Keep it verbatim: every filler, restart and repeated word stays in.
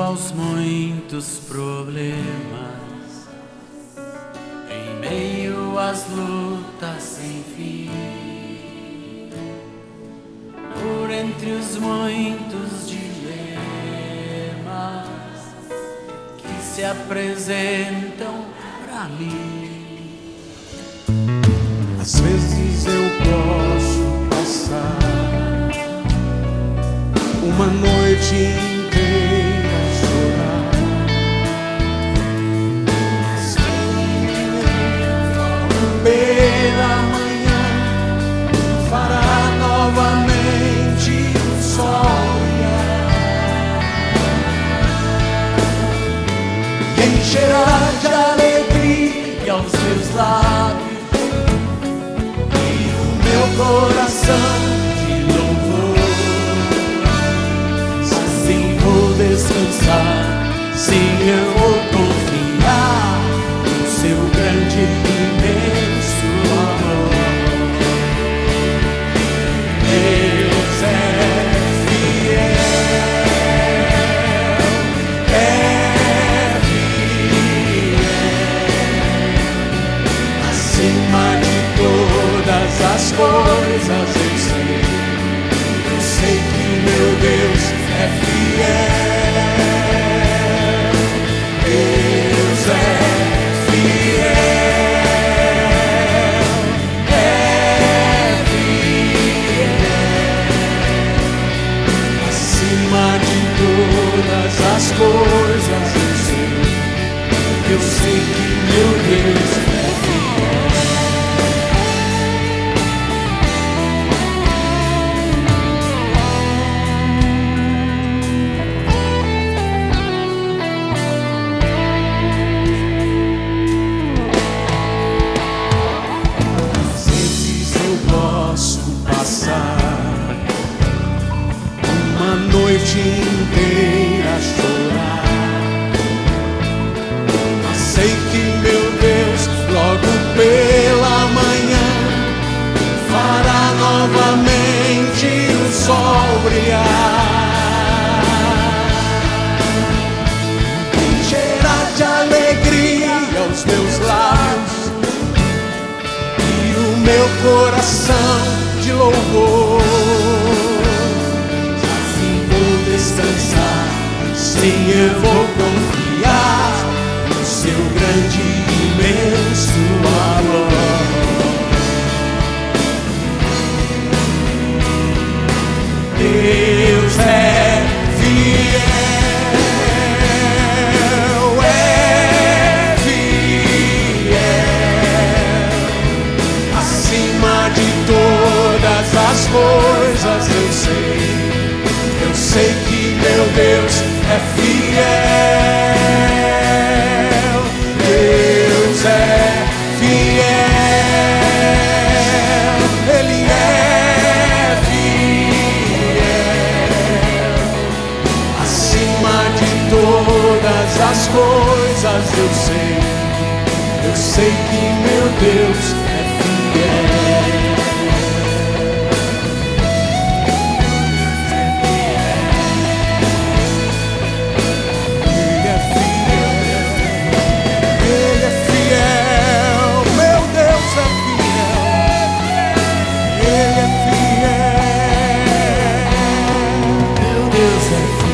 aos muitos problemas, em meio às lutas sem fim, por entre os muitos dilemas que se apresentam pra mim. Às vezes eu posso passar uma noite inteira a chorar, pela manhã fará novamente o sol e encherá de alegria aos meus lábios meu coração de louvor. Assim vou descansar, sim, eu vou confiar no seu grande e imenso amor. Deus é fiel, é fiel, acima de todas as coisas eu sei, eu sei que meu Deus é fiel. Deus é fiel, é fiel, acima de todas as coisas eu sei, eu sei que meu Deus é fiel. Uma noite inteira a chorar, mas sei que meu Deus logo pela manhã fará novamente o sol brilhar, encherá de alegria os meus lábios e o meu coração de louvor. Assim vou descansar, sim, eu vou confiar no seu grande e imenso amor. Deus é fiel, é fiel, acima de todas as coisas eu sei, eu sei que meu Deus é fiel. Deus é fiel, Ele é fiel, acima de todas as coisas eu sei, eu sei que meu Deus é fiel. Deus é